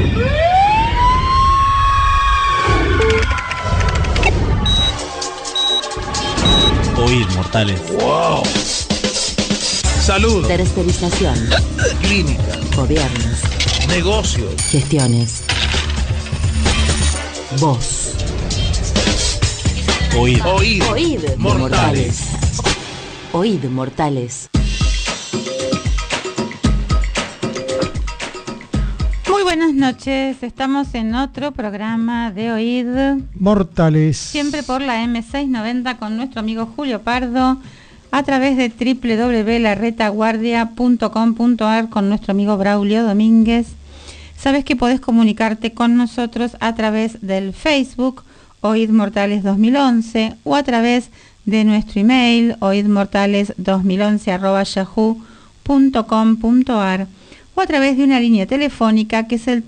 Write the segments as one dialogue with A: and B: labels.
A: Oíd, mortales.
B: ¡Wow! Salud.
C: Tercerización.
B: Clínica.
C: Gobiernos.
B: Negocios.
C: Gestiones. Voz.
A: Oíd.
B: Oíd.
C: Oíd,
B: mortales.
C: Oíd, mortales.
D: Muy buenas noches, estamos en otro programa de Oíd
E: Mortales.
D: Siempre por la M690 con nuestro amigo Julio Pardo, a través de www.laretaguardia.com.ar con nuestro amigo Braulio Domínguez. Sabes que podés comunicarte con nosotros a través del Facebook Oíd Mortales 2011 o a través de nuestro email oidmortales2011@yahoo.com.ar o a través de una línea telefónica que es el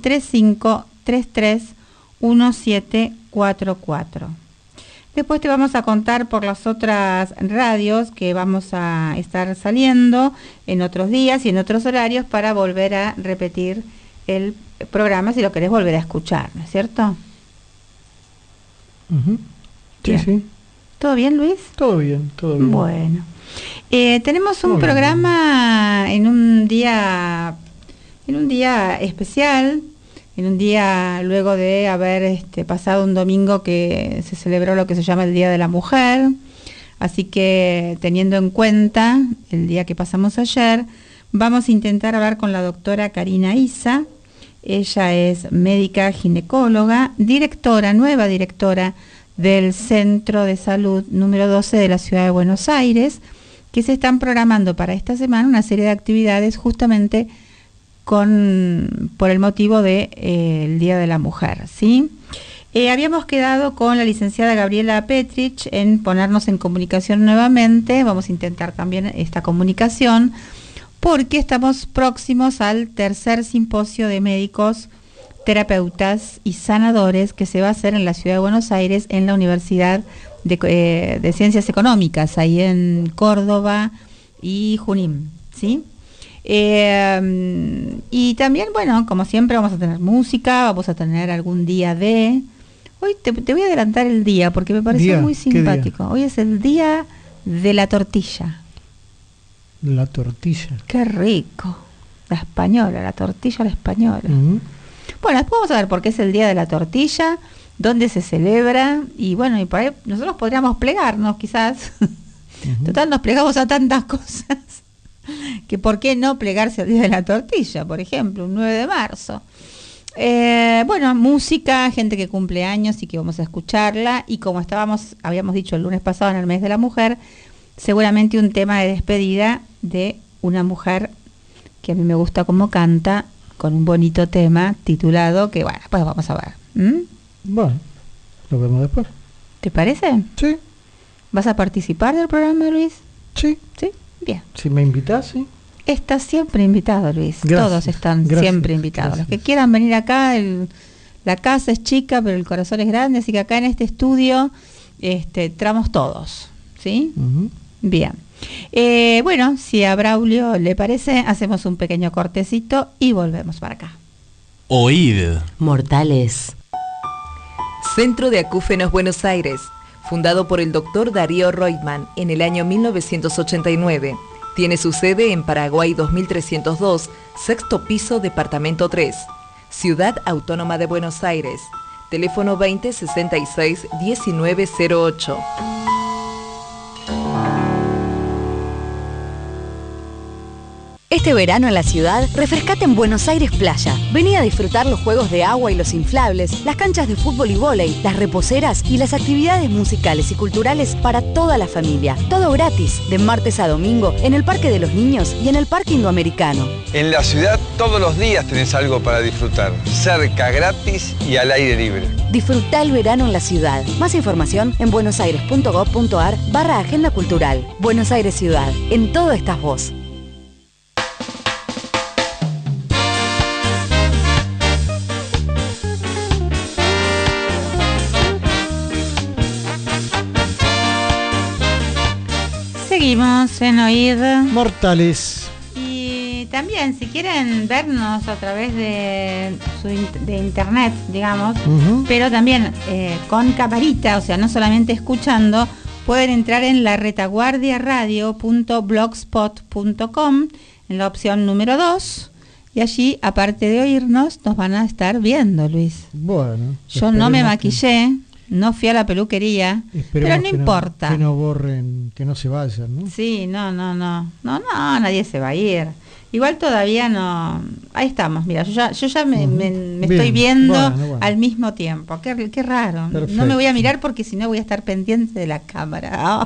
D: 3533-1744. Después te vamos a contar por las otras radios que vamos a estar saliendo en otros días y en otros horarios para volver a repetir el programa si lo querés volver a escuchar, ¿no es cierto?
E: Uh-huh. Sí,
D: Bien.
E: sí.
D: ¿Todo bien, Luis?
E: Todo bien, todo bien.
D: Bueno. Tenemos un
E: Muy
D: programa en un día especial, en un día luego de haber pasado un domingo que se celebró lo que se llama el Día de la Mujer. Así que, teniendo en cuenta el día que pasamos ayer, vamos a intentar hablar con la doctora Karina Isa. Ella es médica ginecóloga, nueva directora del Centro de Salud número 12 de la Ciudad de Buenos Aires, que se están programando para esta semana una serie de actividades justamente por el motivo de el Día de la Mujer, ¿sí? Habíamos quedado con la licenciada Gabriela Petrich en ponernos en comunicación nuevamente. Vamos a intentar también esta comunicación porque estamos próximos al tercer simposio de médicos, terapeutas y sanadores que se va a hacer en la Ciudad de Buenos Aires en la Universidad de Ciencias Económicas, ahí en Córdoba y Junín, ¿sí? Y también, bueno, como siempre vamos a tener música, vamos a tener algún día de... Hoy te voy a adelantar el día porque me pareció muy simpático. Hoy es el día de la tortilla.
E: La tortilla.
D: Qué rico. La española, la tortilla a la española.
E: Uh-huh.
D: Bueno, después vamos a ver por qué es el día de la tortilla, dónde se celebra, y bueno, y por ahí nosotros podríamos plegarnos quizás. Uh-huh. Total, nos plegamos a tantas cosas que por qué no plegarse al día de la tortilla, por ejemplo, un 9 de marzo. Bueno, música, gente que cumple años y que vamos a escucharla, y como habíamos dicho el lunes pasado en el mes de la mujer, seguramente un tema de despedida de una mujer que a mí me gusta cómo canta, con un bonito tema titulado que, bueno, pues vamos a ver.
E: Bueno, lo vemos después.
D: ¿Te parece?
E: Sí.
D: ¿Vas a participar del programa, Luis?
E: Sí.
D: ¿Sí? Bien.
E: Si me invitas, sí.
D: Estás siempre invitado, Luis.
E: Gracias.
D: Todos están siempre invitados.
E: Gracias.
D: Los que quieran venir acá, la casa es chica, pero el corazón es grande, así que acá en este estudio entramos todos, ¿sí?
E: Uh-huh.
D: Bien. Bueno, si a Braulio le parece, hacemos un pequeño cortecito y volvemos para acá.
A: Oíd.
C: Mortales.
F: Centro de Acúfenos Buenos Aires, fundado por el Dr. Darío Reutemann en el año 1989. Tiene su sede en Paraguay 2302, sexto piso, departamento 3. Ciudad Autónoma de Buenos Aires. Teléfono 2066-1908.
G: Este verano en la ciudad, refrescate en Buenos Aires Playa. Vení a disfrutar los juegos de agua y los inflables, las canchas de fútbol y vóley, las reposeras y las actividades musicales y culturales para toda la familia. Todo gratis, de martes a domingo, en el Parque de los Niños y en el Parque Indoamericano.
H: En la ciudad todos los días tenés algo para disfrutar. Cerca, gratis y al aire libre.
G: Disfrutá el verano en la ciudad. Más información en buenosaires.gov.ar/agenda cultural. Buenos Aires Ciudad. En todo estás vos.
D: Seguimos en Oíd
E: Mortales.
D: y también, si quieren vernos a través de internet, digamos, pero también con camarita, o sea, no solamente escuchando, pueden entrar en laretaguardiaradio.blogspot.com en la opción número 2 y allí, aparte de oírnos, nos van a estar viendo, Luis.
E: Bueno.
D: Yo no me maquillé, no fui a la peluquería, pero no importa.
E: Que no borren, que no se vayan, ¿no?
D: Sí, no, nadie se va a ir. Igual todavía no. Ahí estamos, mira, yo ya me estoy viendo bueno. Al mismo tiempo. Qué raro. Perfecto. No me voy a mirar porque si no voy a estar pendiente de la cámara.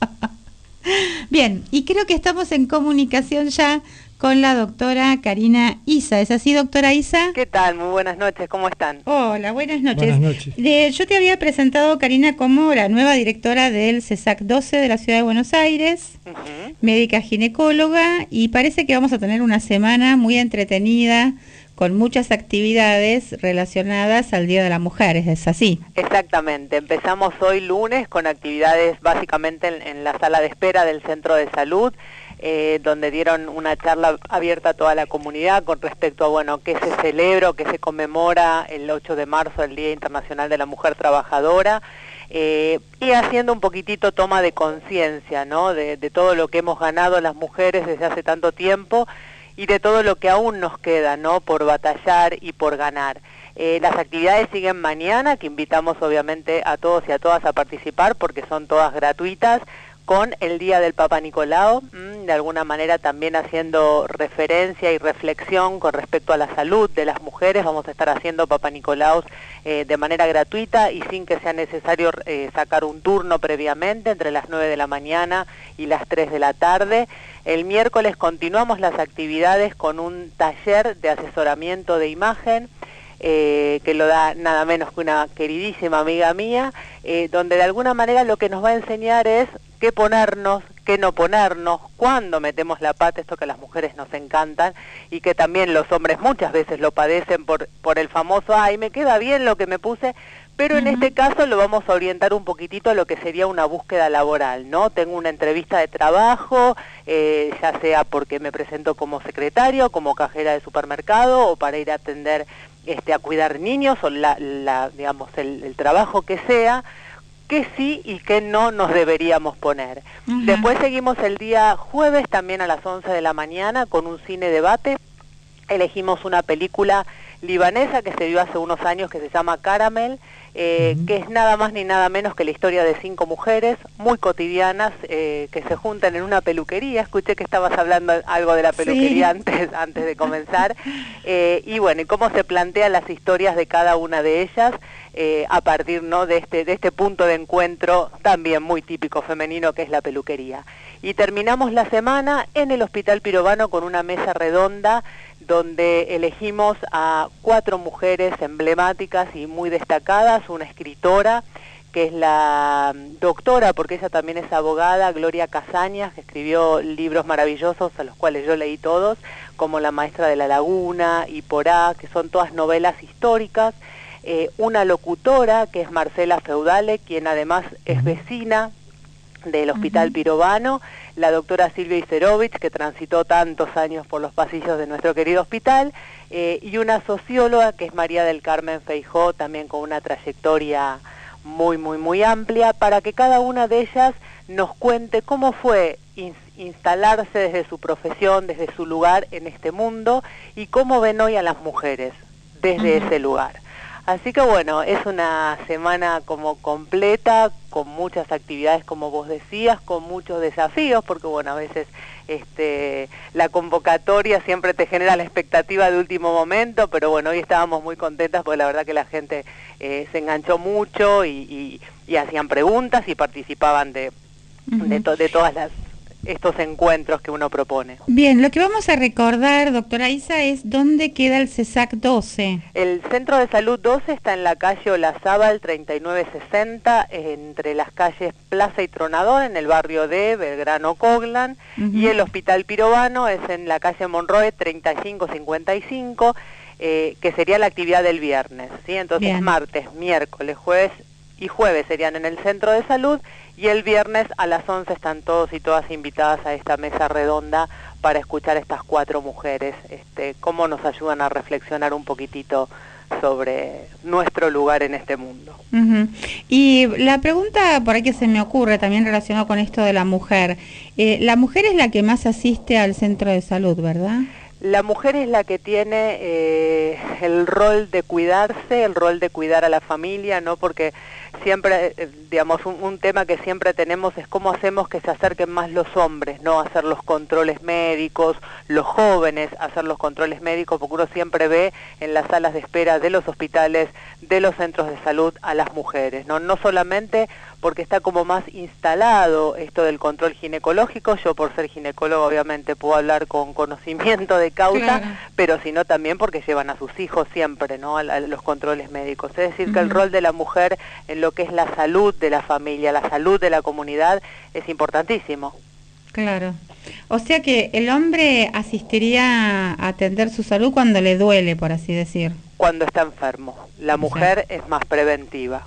D: Bien, y creo que estamos en comunicación ya con la doctora Karina Isa. ¿Es así, doctora Isa?
I: ¿Qué tal? Muy buenas noches, ¿cómo están?
D: Hola, buenas noches.
E: Buenas noches.
D: Yo te había presentado, Karina, como la nueva directora del CESAC 12 de la Ciudad de Buenos Aires, médica ginecóloga, y parece que vamos a tener una semana muy entretenida, con muchas actividades relacionadas al Día de la Mujer, ¿es así?
I: Exactamente, empezamos hoy lunes con actividades básicamente en la sala de espera del Centro de Salud, donde dieron una charla abierta a toda la comunidad con respecto a, bueno, qué se celebra o qué se conmemora el 8 de marzo, el Día Internacional de la Mujer Trabajadora, y haciendo un poquitito toma de conciencia, ¿no?, de todo lo que hemos ganado las mujeres desde hace tanto tiempo y de todo lo que aún nos queda, ¿no?, por batallar y por ganar. Las actividades siguen mañana, que invitamos obviamente a todos y a todas a participar porque son todas gratuitas, con el Día del Papa Nicolau, de alguna manera también haciendo referencia y reflexión con respecto a la salud de las mujeres. Vamos a estar haciendo Papa Nicolaus de manera gratuita y sin que sea necesario sacar un turno previamente, entre las 9 de la mañana y las 3 de la tarde. El miércoles continuamos las actividades con un taller de asesoramiento de imagen, que lo da nada menos que una queridísima amiga mía, donde de alguna manera lo que nos va a enseñar es qué ponernos, qué no ponernos, cuándo metemos la pata, esto que a las mujeres nos encantan y que también los hombres muchas veces lo padecen por el famoso, ay, me queda bien lo que me puse, pero en este caso lo vamos a orientar un poquitito a lo que sería una búsqueda laboral, ¿no? Tengo una entrevista de trabajo, ya sea porque me presento como secretario, como cajera de supermercado o para ir a atender, a cuidar niños o digamos, el trabajo que sea, que sí y que no nos deberíamos poner. Después seguimos el día jueves también a las 11 de la mañana con un cine debate. Elegimos una película libanesa que se vio hace unos años que se llama Caramel, que es nada más ni nada menos que la historia de 5 mujeres muy cotidianas que se juntan en una peluquería. Escuché que estabas hablando algo de la peluquería antes de comenzar, y bueno, y cómo se plantean las historias de cada una de ellas a partir, ¿no?, de este punto de encuentro también muy típico femenino que es la peluquería. Y terminamos la semana en el Hospital Pirovano con una mesa redonda donde elegimos a 4 mujeres emblemáticas y muy destacadas, una escritora, que es la doctora, porque ella también es abogada, Gloria Casañas, que escribió libros maravillosos a los cuales yo leí todos, como La Maestra de la Laguna y Porá, que son todas novelas históricas, una locutora, que es Marcela Feudale, quien además es vecina del Hospital Pirovano, la doctora Silvia Iserovich, que transitó tantos años por los pasillos de nuestro querido hospital, y una socióloga que es María del Carmen Feijó, también con una trayectoria muy, muy, muy amplia, para que cada una de ellas nos cuente cómo fue instalarse desde su profesión, desde su lugar en este mundo, y cómo ven hoy a las mujeres desde ese lugar. Así que bueno, es una semana como completa, con muchas actividades como vos decías, con muchos desafíos, porque bueno, a veces la convocatoria siempre te genera la expectativa de último momento, pero bueno, hoy estábamos muy contentas porque la verdad que la gente se enganchó mucho y hacían preguntas y participaban de todas estos encuentros que uno propone.
D: Bien, lo que vamos a recordar, doctora Isa, es dónde queda el CESAC 12.
I: El Centro de Salud 12 está en la calle Olazábal 3960, entre las calles Plaza y Tronador, en el barrio de Belgrano Coglan, y el Hospital Pirovano es en la calle Monroe 3555, que sería la actividad del viernes, ¿sí? Entonces martes, miércoles, jueves y jueves serían en el Centro de Salud, y el viernes a las 11 están todos y todas invitadas a esta mesa redonda para escuchar a estas 4 mujeres, cómo nos ayudan a reflexionar un poquitito sobre nuestro lugar en este mundo.
D: Y la pregunta por ahí que se me ocurre también relacionado con esto de la mujer es la que más asiste al centro de salud, ¿verdad?
I: La mujer es la que tiene el rol de cuidarse, el rol de cuidar a la familia, ¿no? Porque siempre, digamos, un tema que siempre tenemos es cómo hacemos que se acerquen más los hombres, ¿no? Hacer los controles médicos, los jóvenes hacer los controles médicos, porque uno siempre ve en las salas de espera de los hospitales, de los centros de salud a las mujeres, ¿no? No solamente porque está como más instalado esto del control ginecológico, yo por ser ginecólogo obviamente puedo hablar con conocimiento de causa, claro, pero sino también porque llevan a sus hijos siempre, ¿no? a los controles médicos. Es decir, que el rol de la mujer en lo que es la salud de la familia, la salud de la comunidad, es importantísimo.
D: Claro. O sea que el hombre asistiría a atender su salud cuando le duele, por así decir.
I: Cuando está enfermo. La mujer es más preventiva.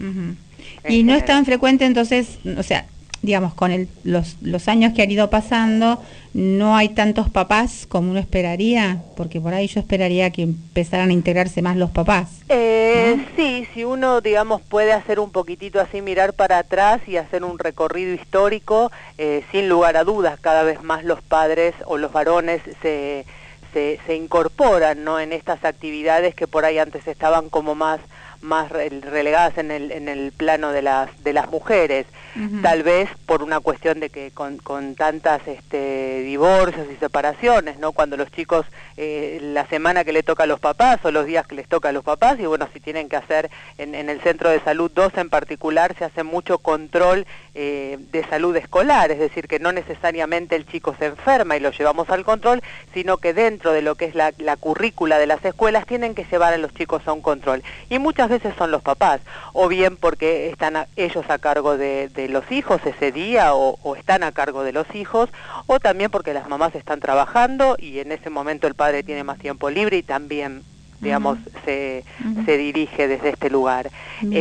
D: Y no es tan frecuente entonces, o sea, digamos, con los años que han ido pasando, no hay tantos papás como uno esperaría, porque por ahí yo esperaría que empezaran a integrarse más los papás. ¿No?
I: Sí, si uno, digamos, puede hacer un poquitito así, mirar para atrás y hacer un recorrido histórico, sin lugar a dudas, cada vez más los padres o los varones se incorporan, ¿no? En estas actividades que por ahí antes estaban como más relegadas en el plano de las mujeres, tal vez por una cuestión de que con tantas divorcios y separaciones, ¿no? Cuando los chicos la semana que le toca a los papás o los días que les toca a los papás, y bueno, si tienen que hacer en el centro de salud 2 en particular, se hace mucho control de salud escolar, es decir, que no necesariamente el chico se enferma y lo llevamos al control, sino que dentro de lo que es la currícula de las escuelas tienen que llevar a los chicos a un control, y muchas veces son los papás, o bien porque están ellos a cargo de los hijos ese día, o están a cargo de los hijos, o también porque las mamás están trabajando y en ese momento el padre tiene más tiempo libre y también, digamos, se dirige desde este lugar.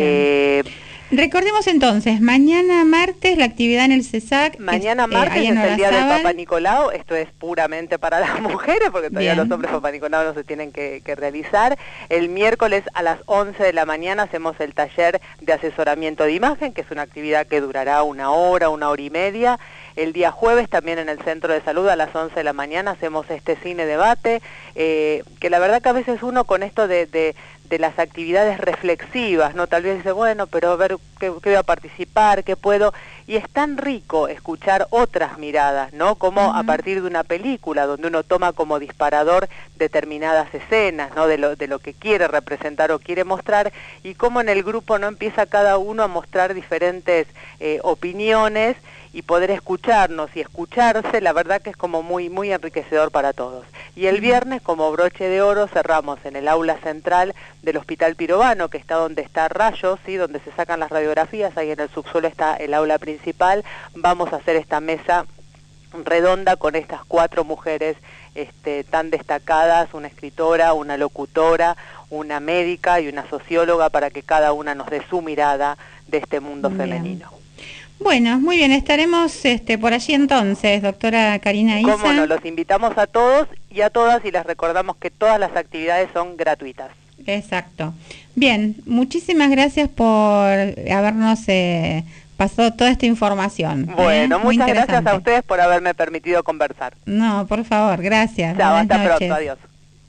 D: Recordemos entonces, mañana martes la actividad en el CESAC.
I: Mañana martes es el día del Papá Nicolau, esto es puramente para las mujeres, porque todavía los hombres Papá Nicolau no se tienen que realizar. El miércoles a las 11 de la mañana hacemos el taller de asesoramiento de imagen, que es una actividad que durará 1 hora, 1 hora y media. El día jueves también en el Centro de Salud a las 11 de la mañana hacemos este cine debate, que la verdad que a veces uno con esto de las actividades reflexivas, ¿no? Tal vez dice, bueno, pero a ver qué voy a participar, qué puedo, y es tan rico escuchar otras miradas, ¿no? Como a partir de una película, donde uno toma como disparador determinadas escenas, ¿no? De lo que quiere representar o quiere mostrar, y cómo en el grupo no empieza cada uno a mostrar diferentes opiniones, y poder escucharnos y escucharse, la verdad que es como muy, muy enriquecedor para todos. Y el viernes, como broche de oro, cerramos en el aula central del Hospital Pirovano, que está donde está Rayos, ¿sí? Donde se sacan las radiografías, ahí en el subsuelo está el aula principal. Vamos a hacer esta mesa redonda con estas 4 mujeres tan destacadas, una escritora, una locutora, una médica y una socióloga, para que cada una nos dé su mirada de este mundo femenino.
D: Bueno, muy bien, estaremos por allí entonces, doctora Karina Isa.
I: Cómo no, los invitamos a todos y a todas, y les recordamos que todas las actividades son gratuitas.
D: Exacto. Bien, muchísimas gracias por habernos pasado toda esta información.
I: Bueno, muchas gracias a ustedes por haberme permitido conversar.
D: No, por favor, gracias.
I: Chao, hasta pronto, adiós.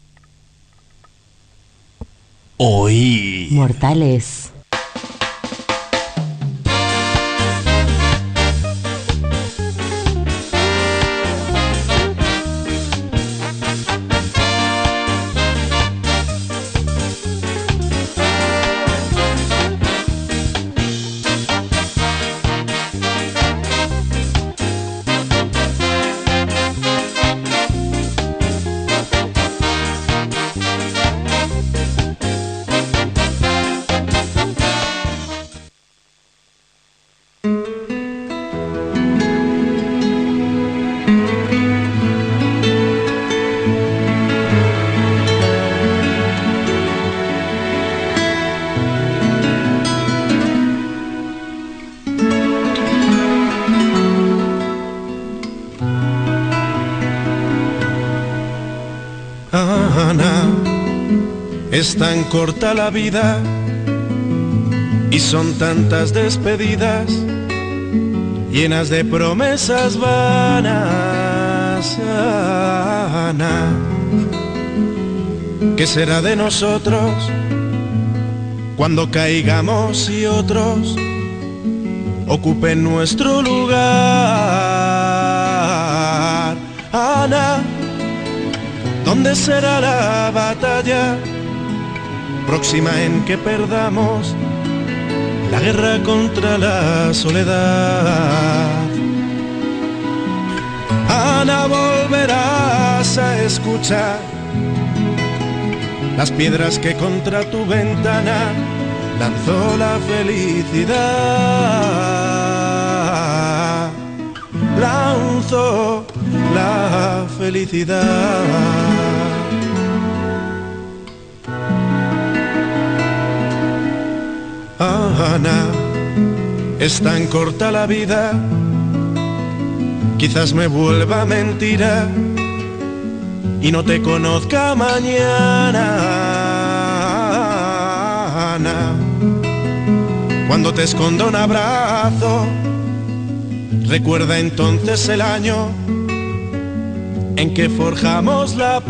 A: Oí.
C: Mortales.
J: Es tan corta la vida y son tantas despedidas, llenas de promesas vanas. Ana, ¿qué será de nosotros cuando caigamos y otros ocupen nuestro lugar? Ana, ¿dónde será la batalla próxima en que perdamos la guerra contra la soledad? Ana, volverás a escuchar las piedras que contra tu ventana lanzó la felicidad. Lanzó la felicidad. Ana, es tan corta la vida, quizás me vuelva mentira y no te conozca mañana. Ana, cuando te esconda un abrazo, recuerda entonces el año en que forjamos la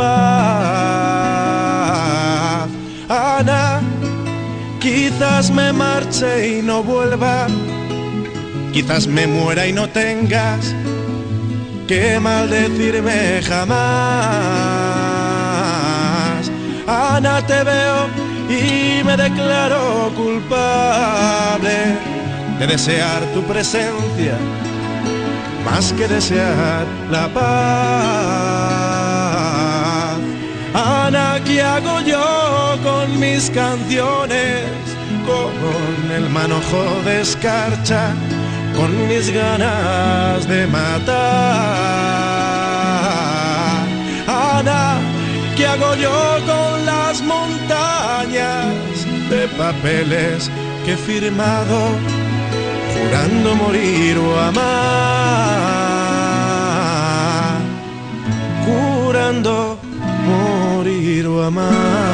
J: paz. Ana, quizás me marche y no vuelva, quizás me muera y no tengas que maldecirme jamás. Ana, te veo y me declaro culpable de desear tu presencia más que desear la paz. Ana, ¿qué hago yo con mis canciones? Con el manojo de escarcha, con mis ganas de matar. Ana, ¿qué hago yo con las montañas de papeles que he firmado, jurando morir o amar? Jurando morir o amar.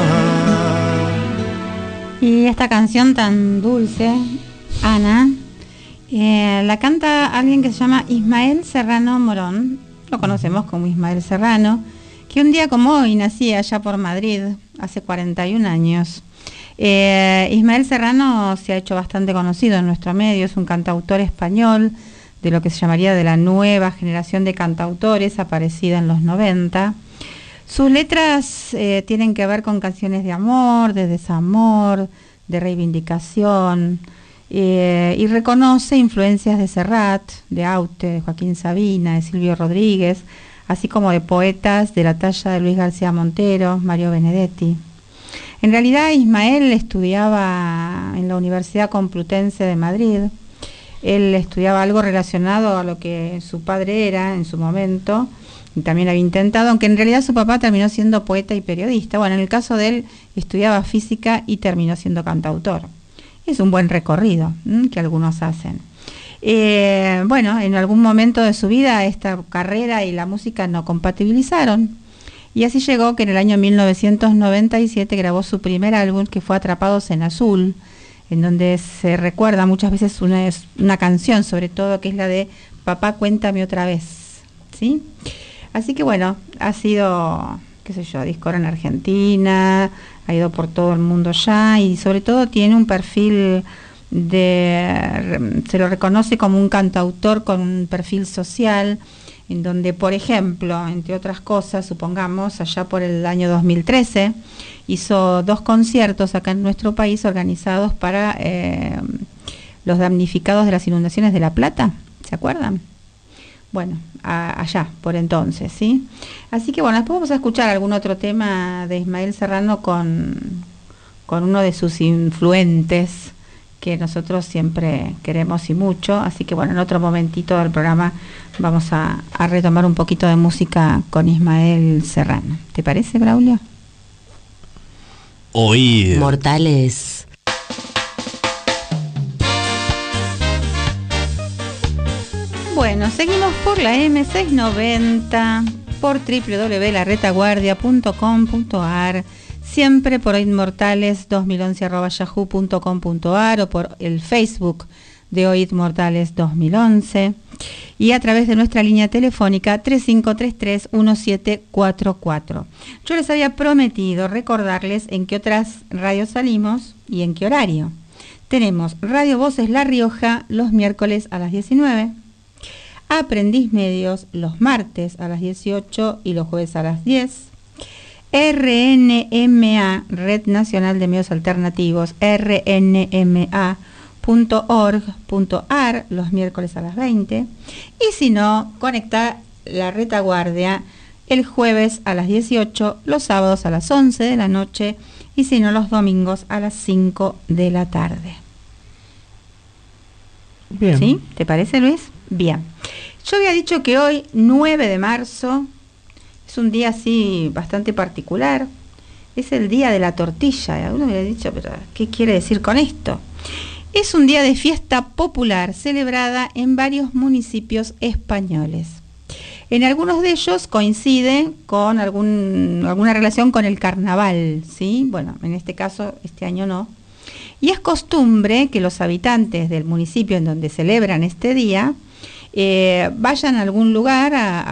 D: Y esta canción tan dulce, Ana, la canta alguien que se llama Ismael Serrano Morón. Lo conocemos como Ismael Serrano, que un día como hoy nacía allá por Madrid, hace 41 años. Ismael Serrano se ha hecho bastante conocido en nuestro medio, es un cantautor español de lo que se llamaría de la nueva generación de cantautores, aparecida en los 90. Sus letras tienen que ver con canciones de amor, de desamor, de reivindicación, y reconoce influencias de Serrat, de Aute, de Joaquín Sabina, de Silvio Rodríguez, así como de poetas de la talla de Luis García Montero, Mario Benedetti. En realidad Ismael estudiaba en la Universidad Complutense de Madrid. Él estudiaba algo relacionado a lo que su padre era en su momento, y también había intentado, aunque en realidad su papá terminó siendo poeta y periodista. Bueno, en el caso de él estudiaba física y terminó siendo cantautor. Es un buen recorrido que algunos hacen. Bueno, en algún momento de su vida esta carrera y la música no compatibilizaron, y así llegó que en el año 1997 grabó su primer álbum, que fue Atrapados en Azul, en donde se recuerda muchas veces una canción, sobre todo, que es la de Papá, cuéntame otra vez, ¿sí? Así que bueno, ha sido, qué sé yo, disco en Argentina, ha ido por todo el mundo ya, y sobre todo tiene un perfil se lo reconoce como un cantautor con un perfil social, en donde, por ejemplo, entre otras cosas, supongamos, allá por el año 2013, hizo 2 conciertos acá en nuestro país organizados para los damnificados de las inundaciones de La Plata, ¿se acuerdan? Bueno, allá, por entonces, ¿sí? Así que bueno, después vamos a escuchar algún otro tema de Ismael Serrano con uno de sus influentes, que nosotros siempre queremos y mucho. Así que bueno, en otro momentito del programa vamos a retomar un poquito de música con Ismael Serrano. ¿Te parece, Braulio?
A: Oír.
C: Mortales.
D: Bueno, seguimos por la M690, por www.laretaguardia.com.ar. siempre por oidmortales2011@yahoo.com.ar o por el Facebook de Oíd Mortales 2011 y a través de nuestra línea telefónica 3533-1744. Yo les había prometido recordarles en qué otras radios salimos y en qué horario. Tenemos Radio Voces La Rioja los miércoles a las 19, Aprendiz Medios los martes a las 18 y los jueves a las 10, RNMA, Red Nacional de Medios Alternativos, rnma.org.ar los miércoles a las 20, y si no, conectar la retaguardia el jueves a las 18, los sábados a las 11 de la noche y si no los domingos a las 5 de la tarde.
E: Bien.
D: ¿Sí? ¿Te parece, Luis? Bien. Yo había dicho que hoy, 9 de marzo, es un día así bastante particular. Es el día de la tortilla. Alguno me había dicho, pero ¿qué quiere decir con esto? Es un día de fiesta popular celebrada en varios municipios españoles. En algunos de ellos coincide con alguna relación con el carnaval, ¿sí? Bueno, en este caso, este año no. Y es costumbre que los habitantes del municipio en donde celebran este día vayan a algún lugar,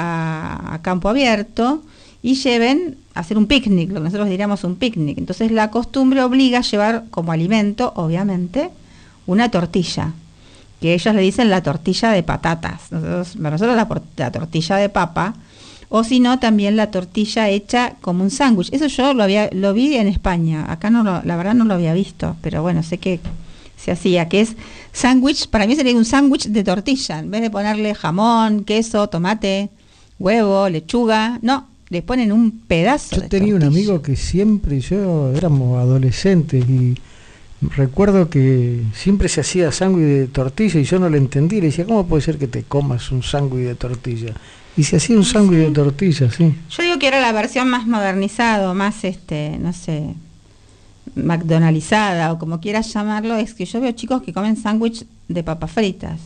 D: a campo abierto, y lleven a hacer un picnic, lo que nosotros diríamos un picnic. Entonces la costumbre obliga a llevar como alimento, obviamente, una tortilla, que ellos le dicen la tortilla de patatas, nosotros la tortilla de papa, o si no, también la tortilla hecha como un sándwich. Eso yo lo vi en España, acá la verdad no lo había visto, pero bueno, sé que se hacía, que es sándwich, para mí sería un sándwich de tortilla, en vez de ponerle jamón, queso, tomate, huevo, lechuga, no, le ponen un pedazo de tortilla. Yo
E: tenía un amigo que siempre, éramos adolescentes y recuerdo que siempre se hacía sándwich de tortilla y yo no lo entendí, le decía, ¿cómo puede ser que te comas un sándwich de tortilla? Y se hacía un sándwich de tortilla, sí.
D: Yo digo que era la versión más modernizada, más, no sé, McDonaldizada o como quieras llamarlo. Es que yo veo chicos que comen sándwich de papas fritas.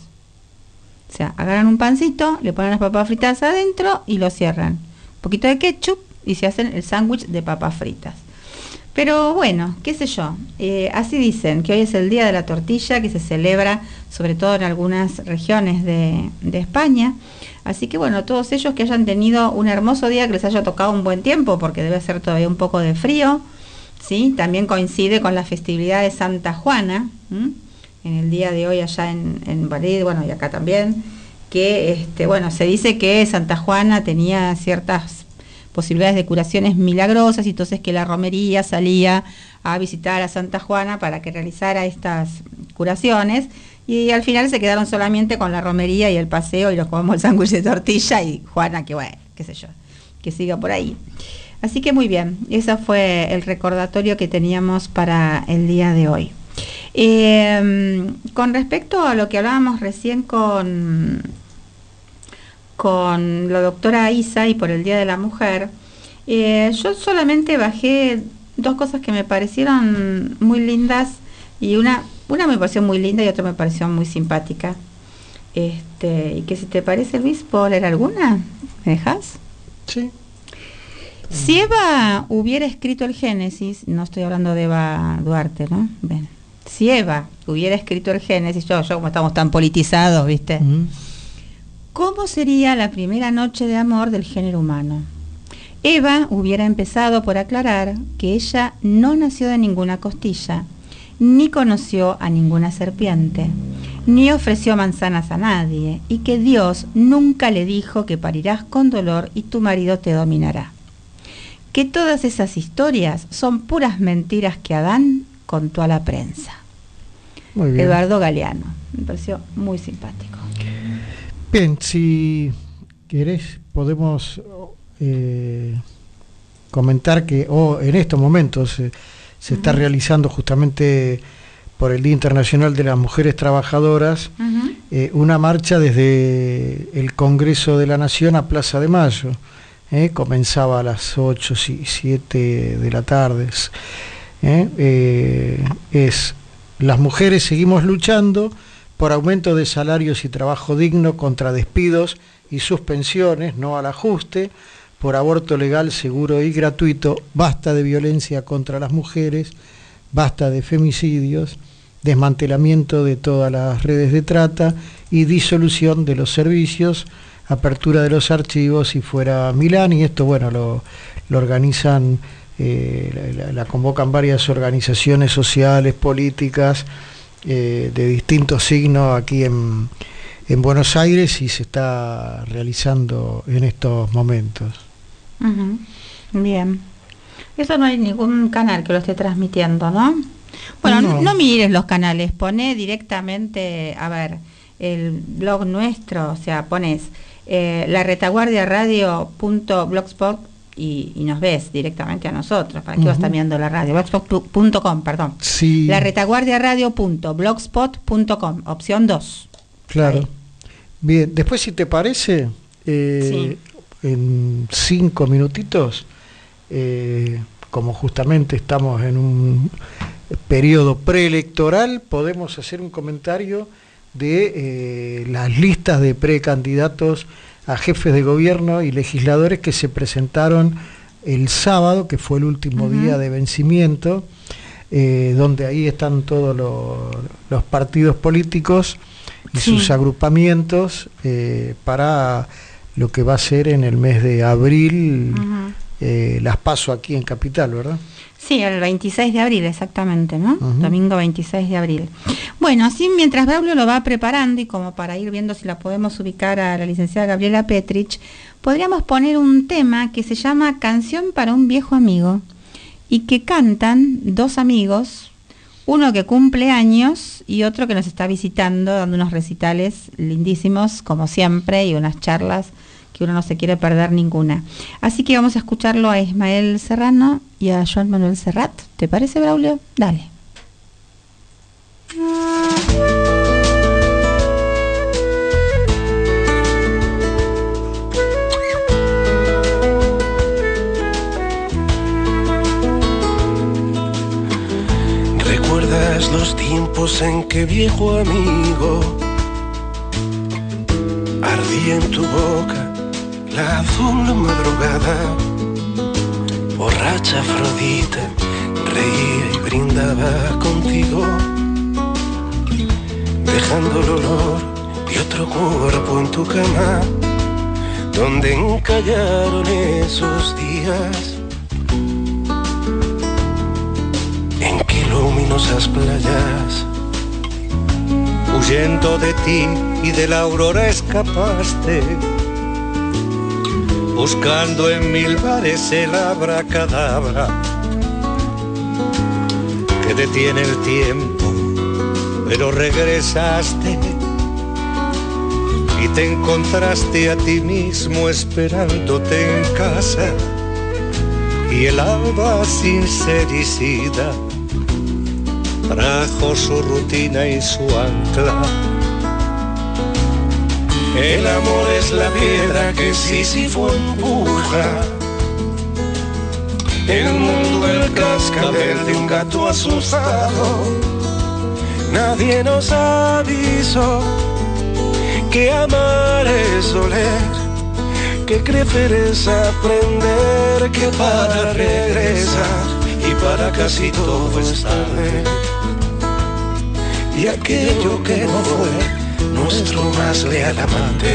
D: O sea, agarran un pancito, le ponen las papas fritas adentro y lo cierran. Un poquito de ketchup y se hacen el sándwich de papas fritas. Pero bueno, qué sé yo, así dicen que hoy es el Día de la Tortilla, que se celebra sobre todo en algunas regiones de España. Así que bueno, todos ellos que hayan tenido un hermoso día, que les haya tocado un buen tiempo, porque debe ser todavía un poco de frío, ¿sí? También coincide con la festividad de Santa Juana, en el día de hoy allá en Madrid, bueno, y acá también, que bueno, se dice que Santa Juana tenía ciertas posibilidades de curaciones milagrosas, y entonces que la romería salía a visitar a Santa Juana para que realizara estas curaciones, y al final se quedaron solamente con la romería y el paseo y los comemos el sándwich de tortilla, y Juana, que bueno, qué sé yo, que siga por ahí. Así que muy bien, ese fue el recordatorio que teníamos para el día de hoy. Con respecto a lo que hablábamos recién con la doctora Isa y por el Día de la Mujer, yo solamente bajé dos cosas que me parecieron muy lindas, y una me pareció muy linda y otra me pareció muy simpática. Y que si te parece, Luis, ¿puedo leer alguna? ¿Me dejas?
E: Sí.
D: Si Eva hubiera escrito el Génesis, no estoy hablando de Eva Duarte, ¿no? Bien. Si Eva hubiera escrito el Génesis, yo como estamos tan politizados, ¿viste? ¿Cómo sería la primera noche de amor del género humano? Eva hubiera empezado por aclarar que ella no nació de ninguna costilla, ni conoció a ninguna serpiente, ni ofreció manzanas a nadie, y que Dios nunca le dijo que parirás con dolor y tu marido te dominará. Que todas esas historias son puras mentiras que Adán contó a la prensa.
E: Muy bien.
D: Eduardo Galeano, me pareció muy simpático.
E: Bien, si querés podemos comentar que en estos momentos se está realizando justamente por el Día Internacional de las Mujeres Trabajadoras una marcha desde el Congreso de la Nación a Plaza de Mayo. Comenzaba a las 8 y 7 de la tarde. Las mujeres seguimos luchando por aumento de salarios y trabajo digno, contra despidos y suspensiones, no al ajuste, por aborto legal, seguro y gratuito, basta de violencia contra las mujeres, basta de femicidios, desmantelamiento de todas las redes de trata y disolución de los servicios, apertura de los archivos y fuera Milán. Y esto, bueno, lo organizan, la convocan varias organizaciones sociales, políticas, de distintos signos aquí en Buenos Aires, y se está realizando en estos momentos.
D: Bien. Eso no hay ningún canal que lo esté transmitiendo, ¿no? Bueno, no mires los canales, poné directamente, a ver, el blog nuestro, o sea, pones laretaguardiaradio.blogspot y nos ves directamente a nosotros. ¿Para qué vas a estar mirando la radio? blogspot.com, perdón.
E: Sí.
D: laretaguardiaradio.blogspot.com, opción 2.
E: Claro.
D: Ahí.
E: Bien, después, si te parece, en 5 minutitos, como justamente estamos en un periodo preelectoral, podemos hacer un comentario de las listas de precandidatos a jefes de gobierno y legisladores que se presentaron el sábado, que fue el último día de vencimiento, donde ahí están todos los partidos políticos y sus agrupamientos para lo que va a ser en el mes de abril, las PASO aquí en Capital, ¿verdad?
D: Sí, el 26 de abril exactamente, ¿no? Domingo 26 de abril. Bueno, así mientras Braulio lo va preparando y como para ir viendo si la podemos ubicar a la licenciada Gabriela Petrich, podríamos poner un tema que se llama Canción para un viejo amigo y que cantan 2 amigos, uno que cumple años y otro que nos está visitando, dando unos recitales lindísimos como siempre y unas charlas que uno no se quiere perder ninguna. Así que vamos a escucharlo a Ismael Serrano y a Joan Manuel Serrat. ¿Te parece, Braulio? Dale.
J: ¿Recuerdas los tiempos en que, viejo amigo, ardía en tu boca la azul madrugada? Borracha Afrodita reía y brindaba contigo, dejando el olor de otro cuerpo en tu cama, donde encallaron esos días en que luminosas playas, huyendo de ti y de la aurora escapaste, buscando en 1000 bares el abracadabra que detiene el tiempo, pero regresaste y te encontraste a ti mismo esperándote en casa, y el alba sincericida trajo su rutina y su ancla. El amor es la piedra que Sísifo empuja, el mundo el cascabel de un gato asustado. Nadie nos avisó que amar es oler, que crecer es aprender, que para regresar y para casi todo es tarde. Y aquello que no fue nuestro más leal amante,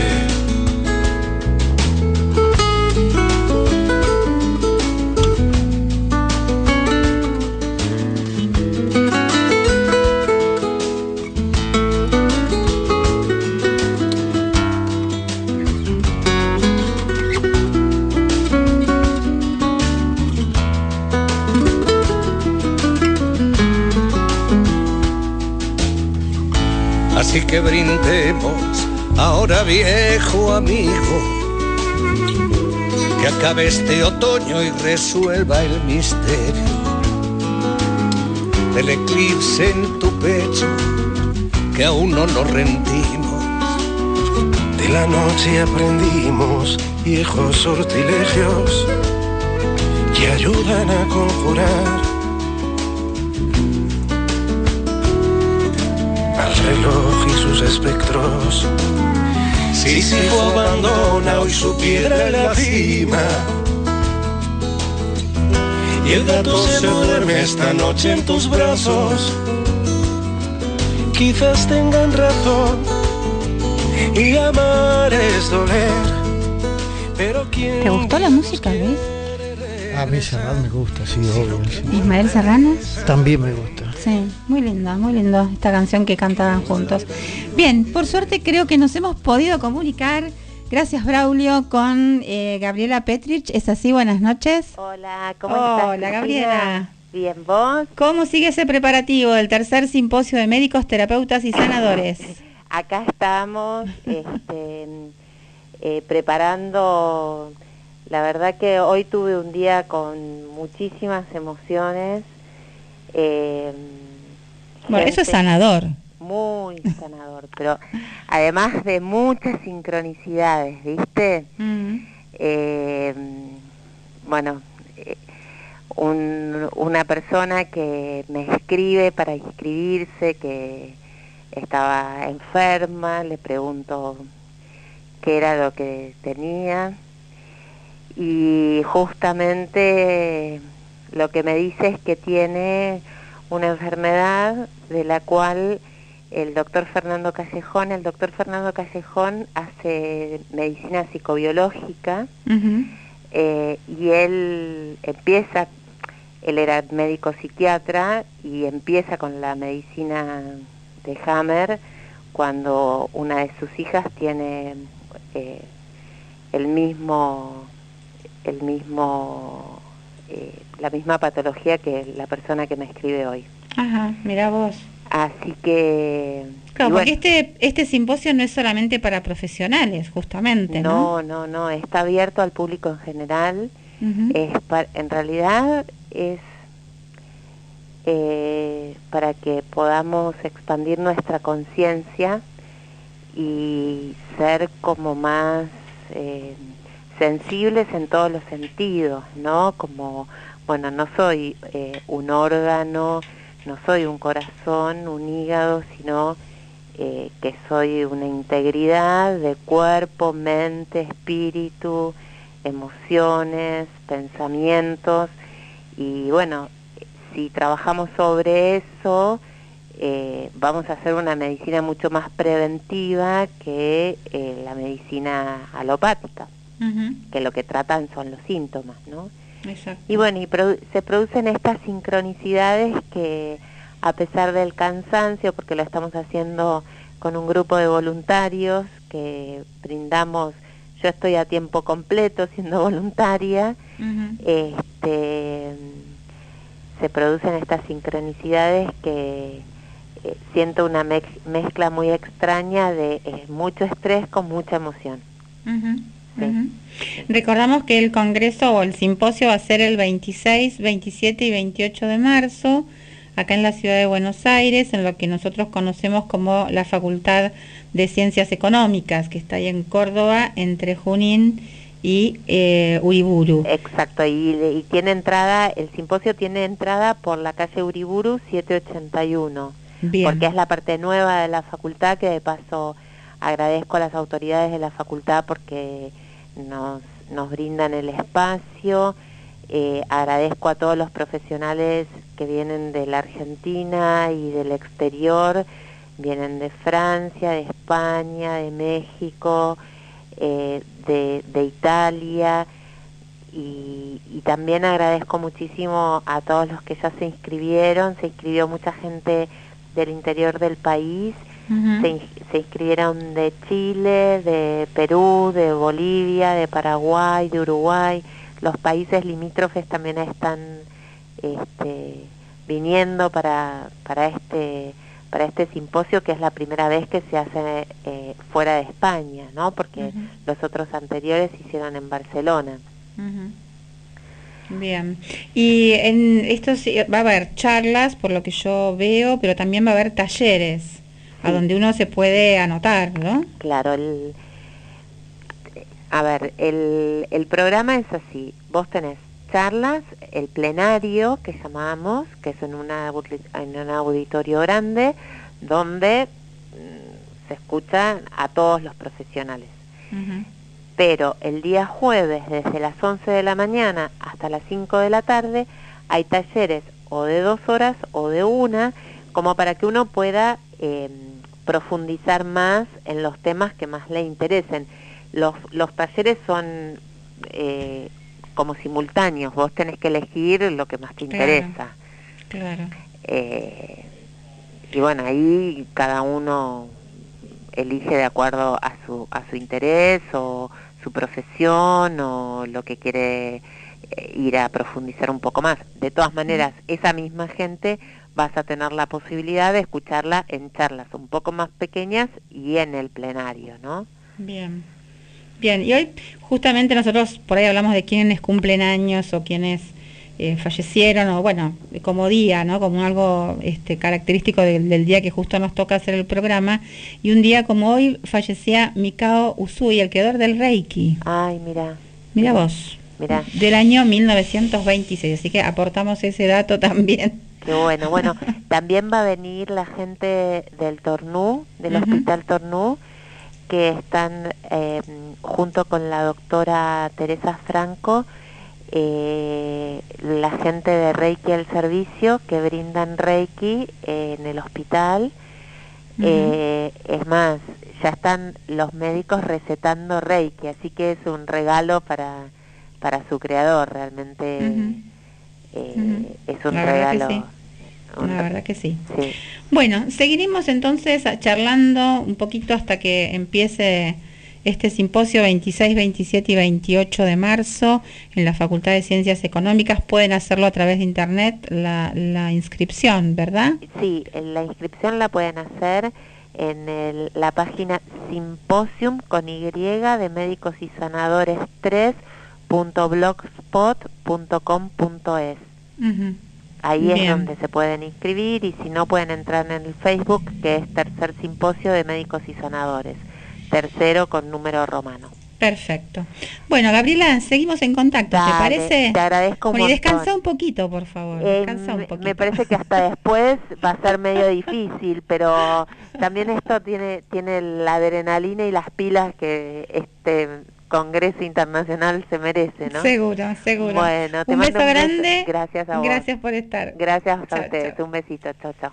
J: así que brindemos ahora, viejo amigo, que acabe este otoño y resuelva el misterio del eclipse en tu pecho, que aún no nos rendimos. De la noche aprendimos viejos sortilegios que ayudan a conjurar reloj y sus espectros. Sísifo abandona hoy su piedra en la cima, y el gato se duerme esta noche en tus brazos. Quizás tengan razón y amar es doler, pero ¿quién?
D: ¿Te gustó la música, Luis?
E: A mí Serrat me gusta, sí, obvio. Sí.
D: Ismael Serrano.
E: También me gusta.
D: Sí, muy lindo esta canción que cantaban juntos. Bien, por suerte creo que nos hemos podido comunicar, gracias Braulio, con Gabriela Petrich. ¿Es así? Buenas noches.
K: Hola, ¿cómo estás?
D: Hola, Gabriela.
K: Bien, ¿vos?
D: ¿Cómo sigue ese preparativo del tercer simposio de médicos, terapeutas y sanadores?
K: Acá estamos preparando. La verdad que hoy tuve un día con muchísimas emociones.
D: Bueno, eso es sanador.
K: Muy sanador, pero además de muchas sincronicidades, ¿viste? Bueno, una persona que me escribe para inscribirse, que estaba enferma, le pregunto qué era lo que tenía, y justamente lo que me dice es que tiene una enfermedad de la cual el doctor Fernando Callejón hace medicina psicobiológica. Y él era médico psiquiatra y empieza con la medicina de Hammer cuando una de sus hijas tiene la misma patología que la persona que me escribe hoy.
D: Ajá, mirá vos.
K: Así que...
D: Claro, porque este simposio no es solamente para profesionales, justamente, ¿no?
K: No, está abierto al público en general. En realidad es para que podamos expandir nuestra conciencia y ser como más sensibles en todos los sentidos, ¿no? Como, bueno, no soy un órgano, no soy un corazón, un hígado, sino que soy una integridad de cuerpo, mente, espíritu, emociones, pensamientos, y bueno, si trabajamos sobre eso, vamos a hacer una medicina mucho más preventiva que la medicina alopática, que lo que tratan son los síntomas, ¿no?
D: Exacto.
K: Y bueno, se producen estas sincronicidades que, a pesar del cansancio, porque lo estamos haciendo con un grupo de voluntarios que brindamos, yo estoy a tiempo completo siendo voluntaria, se producen estas sincronicidades que siento una mezcla muy extraña de mucho estrés con mucha emoción.
D: Recordamos que el congreso o el simposio va a ser el 26, 27 y 28 de marzo, acá en la ciudad de Buenos Aires, en lo que nosotros conocemos como la Facultad de Ciencias Económicas, que está ahí en Córdoba, entre Junín y Uriburu.
K: Exacto, y tiene entrada, el simposio tiene entrada por la calle Uriburu 781. Bien. Porque es la parte nueva de la facultad, que de paso agradezco a las autoridades de la facultad porque nos brindan el espacio. Agradezco a todos los profesionales que vienen de la Argentina y del exterior, vienen de Francia, de España, de México, de Italia, y también agradezco muchísimo a todos los que ya se inscribió mucha gente del interior del país. Se inscribieron de Chile, de Perú, de Bolivia, de Paraguay, de Uruguay. Los países limítrofes también están viniendo para este simposio, que es la primera vez que se hace fuera de España, ¿no? Porque los otros anteriores se hicieron en Barcelona.
D: Bien, y en esto va a haber charlas, por lo que yo veo, pero también va a haber talleres, a donde uno se puede anotar, ¿no?
K: Claro, el programa es así: vos tenés charlas, el plenario que llamamos, que es en un auditorio grande, donde se escuchan a todos los profesionales. Pero el día jueves, desde las 11 de la mañana hasta las 5 de la tarde, hay talleres o de 2 horas o de 1, como para que uno pueda profundizar más en los temas que más le interesen. Los talleres son como simultáneos, vos tenés que elegir lo que más te interesa.
D: Claro.
K: Y bueno, ahí cada uno elige de acuerdo a su interés o su profesión o lo que quiere ir a profundizar un poco más. De todas maneras, esa misma gente vas a tener la posibilidad de escucharla en charlas un poco más pequeñas y en el plenario, ¿no?
D: Bien, y hoy justamente nosotros por ahí hablamos de quienes cumplen años o quienes fallecieron, o bueno, como día, ¿no? Como algo característico del día que justo nos toca hacer el programa, y un día como hoy fallecía Mikao Usui, el creador del Reiki.
K: Ay,
D: mira vos, del año 1926, así que aportamos ese dato también.
K: Qué bueno, también va a venir la gente del Tornú, del Hospital Tornú, que están junto con la doctora Teresa Franco, la gente de Reiki al servicio, que brindan Reiki en el hospital. Es más, ya están los médicos recetando Reiki, así que es un regalo para su creador, realmente. Es un regalo.
D: La verdad que sí. Bueno, seguiremos entonces charlando un poquito hasta que empiece este simposio 26, 27 y 28 de marzo en la Facultad de Ciencias Económicas. Pueden hacerlo a través de internet, la inscripción, ¿verdad?
K: Sí, la inscripción la pueden hacer en la página simposium con Y de médicos y sanadores 3.blogspot.com.es. Ahí es donde se pueden inscribir, y si no pueden entrar en el Facebook, que es Tercer Simposio de Médicos y Sanadores, tercero con número romano.
D: Perfecto. Bueno, Gabriela, seguimos en contacto, ¿te parece?
K: Te agradezco un montón.
D: Y descansa un poquito, por favor. Descansa un poquito.
K: Me parece que hasta después va a ser medio difícil, pero también esto tiene la adrenalina y las pilas que este Congreso Internacional se merece, ¿no?
D: Seguro.
K: Bueno, te
D: un
K: mando
D: beso grande.
K: Gracias a vos.
D: Gracias por estar.
K: Gracias a ustedes. Un besito. Chao.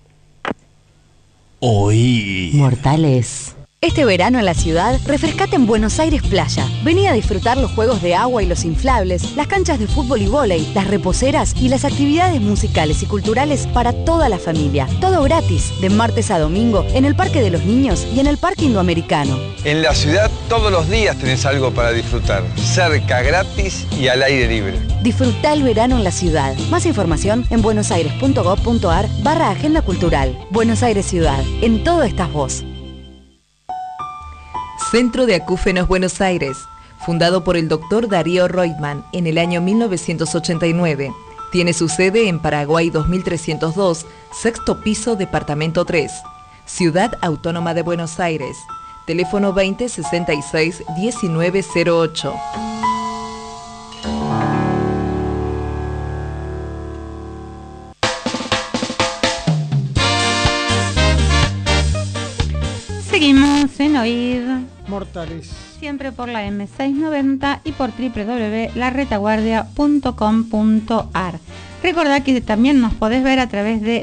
A: Hoy.
G: Mortales. Este verano en la ciudad, refrescate en Buenos Aires Playa. Vení a disfrutar los juegos de agua y los inflables, las canchas de fútbol y vóley, las reposeras y las actividades musicales y culturales para toda la familia. Todo gratis, de martes a domingo, en el Parque de los Niños y en el Parque Indoamericano.
H: En la ciudad todos los días tenés algo para disfrutar, cerca, gratis y al aire libre.
G: Disfrutá el verano en la ciudad. Más información en buenosaires.gov.ar/agenda cultural. Buenos Aires Ciudad. En todo estás vos.
F: Centro de Acúfenos Buenos Aires, fundado por el Dr. Darío Reutemann en el año 1989. Tiene su sede en Paraguay 2302, sexto piso, departamento 3. Ciudad Autónoma de Buenos Aires. Teléfono 2066-1908.
D: Seguimos en Oír
E: Mortales.
D: Siempre por la M690 y por www.laretaguardia.com.ar. Recordá que también nos podés ver a través de